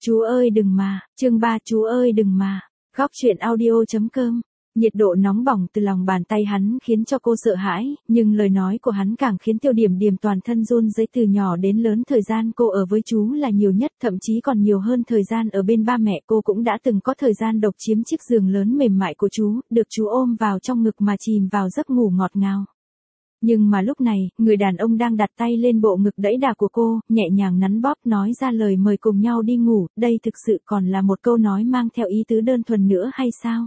Chú ơi đừng mà, chương 3 chú ơi đừng mà. Góc truyện audio.com. Nhiệt độ nóng bỏng từ lòng bàn tay hắn khiến cho cô sợ hãi, nhưng lời nói của hắn càng khiến Tiêu Điểm Điểm toàn thân run rẩy. Từ nhỏ đến lớn thời gian cô ở với chú là nhiều nhất, thậm chí còn nhiều hơn thời gian ở bên ba mẹ. Cô cũng đã từng có thời gian độc chiếm chiếc giường lớn mềm mại của chú, được chú ôm vào trong ngực mà chìm vào giấc ngủ ngọt ngào. Nhưng mà lúc này, người đàn ông đang đặt tay lên bộ ngực đẫy đà của cô, nhẹ nhàng nắn bóp nói ra lời mời cùng nhau đi ngủ, đây thực sự còn là một câu nói mang theo ý tứ đơn thuần nữa hay sao?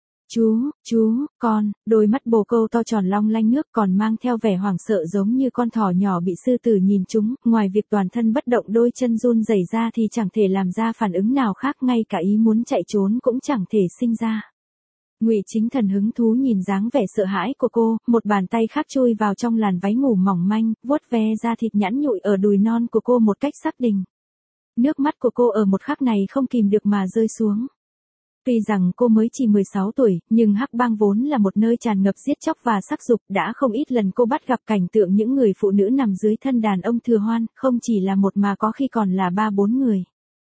Chú, con, đôi mắt bồ câu to tròn long lanh nước còn mang theo vẻ hoảng sợ giống như con thỏ nhỏ bị sư tử nhìn trúng, ngoài việc toàn thân bất động đôi chân run rẩy ra thì chẳng thể làm ra phản ứng nào khác, ngay cả ý muốn chạy trốn cũng chẳng thể sinh ra. Ngụy Chính Thần hứng thú nhìn dáng vẻ sợ hãi của cô, một bàn tay khác chui vào trong làn váy ngủ mỏng manh, vuốt ve da thịt nhẵn nhụi ở đùi non của cô một cách sắc tình. Nước mắt của cô ở một khắc này không kìm được mà rơi xuống. Tuy rằng cô mới chỉ 16 tuổi, nhưng Hắc Bang vốn là một nơi tràn ngập giết chóc và sắc dục, đã không ít lần cô bắt gặp cảnh tượng những người phụ nữ nằm dưới thân đàn ông thừa hoan, không chỉ là một mà có khi còn là 3-4 người.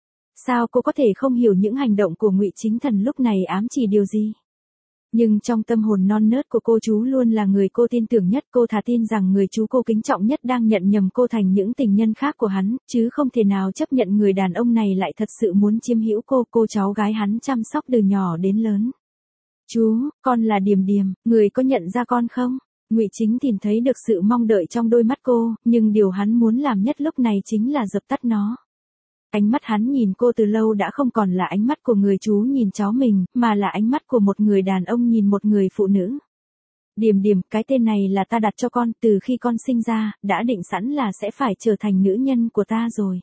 Sao cô có thể không hiểu những hành động của Ngụy Chính Thần lúc này ám chỉ điều gì? Nhưng trong tâm hồn non nớt của cô, chú luôn là người cô tin tưởng nhất, cô thà tin rằng người chú cô kính trọng nhất đang nhận nhầm cô thành những tình nhân khác của hắn, chứ không thể nào chấp nhận người đàn ông này lại thật sự muốn chiếm hữu cô cháu gái hắn chăm sóc từ nhỏ đến lớn. Chú, con là Điềm Điềm, người có nhận ra con không? Ngụy Chính tìm thấy được sự mong đợi trong đôi mắt cô, nhưng điều hắn muốn làm nhất lúc này chính là dập tắt nó. Ánh mắt hắn nhìn cô từ lâu đã không còn là ánh mắt của người chú nhìn cháu mình, mà là ánh mắt của một người đàn ông nhìn một người phụ nữ. Điềm Điềm, cái tên này là ta đặt cho con, từ khi con sinh ra, đã định sẵn là sẽ phải trở thành nữ nhân của ta rồi.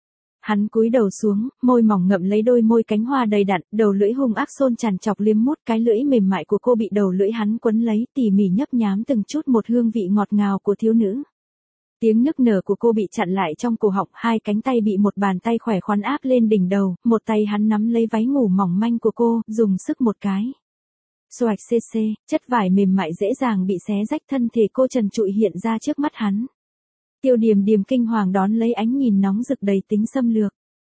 Hắn cúi đầu xuống, môi mỏng ngậm lấy đôi môi cánh hoa đầy đặn, đầu lưỡi hung ác xôn tràn chọc liếm mút cái lưỡi mềm mại của cô bị đầu lưỡi hắn quấn lấy, tỉ mỉ nhấp nhám từng chút một hương vị ngọt ngào của thiếu nữ. Tiếng nức nở của cô bị chặn lại trong cổ họng, hai cánh tay bị một bàn tay khỏe khoắn áp lên đỉnh đầu, một tay hắn nắm lấy váy ngủ mỏng manh của cô, dùng sức một cái. Xoạch xê, chất vải mềm mại dễ dàng bị xé rách, thân thể cô trần trụi hiện ra trước mắt hắn. Tiêu Điềm Điềm kinh hoàng đón lấy ánh nhìn nóng rực đầy tính xâm lược.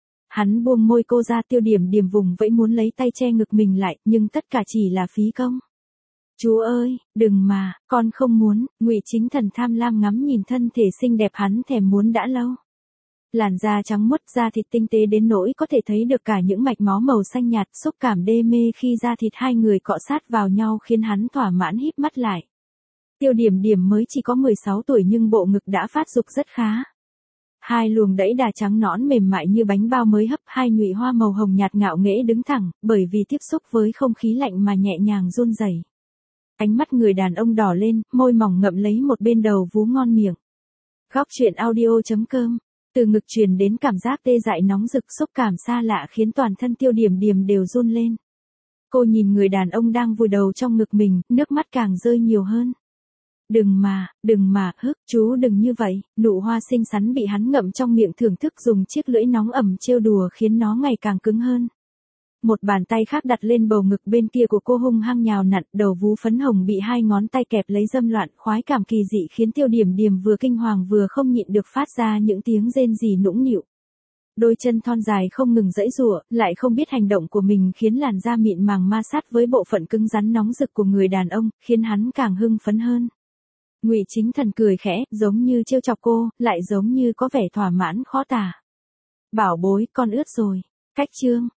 Hắn buông môi cô ra, Tiêu Điềm Điềm vùng vẫy muốn lấy tay che ngực mình lại, nhưng tất cả chỉ là phí công. Chú ơi, đừng mà, con không muốn. Ngụy Chính Thần tham lam ngắm nhìn thân thể xinh đẹp hắn thèm muốn đã lâu. Làn da trắng muốt, da thịt tinh tế đến nỗi có thể thấy được cả những mạch máu màu xanh nhạt, xúc cảm đê mê khi da thịt hai người cọ sát vào nhau khiến hắn thỏa mãn híp mắt lại. Tiêu Điểm Điểm mới chỉ có 16 tuổi nhưng bộ ngực đã phát dục rất khá. Hai luồng đẫy đà trắng nõn mềm mại như bánh bao mới hấp, hai nhụy hoa màu hồng nhạt ngạo nghễ đứng thẳng, bởi vì tiếp xúc với không khí lạnh mà nhẹ nhàng run rẩy. Ánh mắt người đàn ông đỏ lên, môi mỏng ngậm lấy một bên đầu vú ngon miệng. Góc truyện audio.com. Từ ngực truyền đến cảm giác tê dại nóng rực, xúc cảm xa lạ khiến toàn thân Tiêu Điểm Điểm đều run lên. Cô nhìn người đàn ông đang vùi đầu trong ngực mình, nước mắt càng rơi nhiều hơn. Đừng mà, chú đừng như vậy. Nụ hoa xinh xắn bị hắn ngậm trong miệng thưởng thức, dùng chiếc lưỡi nóng ẩm trêu đùa khiến nó ngày càng cứng hơn. Một bàn tay khác đặt lên bầu ngực bên kia của cô hung hăng nhào nặn, đầu vú phấn hồng bị hai ngón tay kẹp lấy dâm loạn, khoái cảm kỳ dị khiến Tiêu Điểm Điểm vừa kinh hoàng vừa không nhịn được phát ra những tiếng rên rỉ nũng nịu. Đôi chân thon dài không ngừng giãy giụa, lại không biết hành động của mình khiến làn da mịn màng ma sát với bộ phận cứng rắn nóng rực của người đàn ông, khiến hắn càng hưng phấn hơn. Ngụy Chính Thần cười khẽ, giống như trêu chọc cô, lại giống như có vẻ thỏa mãn khó tả. Bảo bối, con ướt rồi. Cách chương.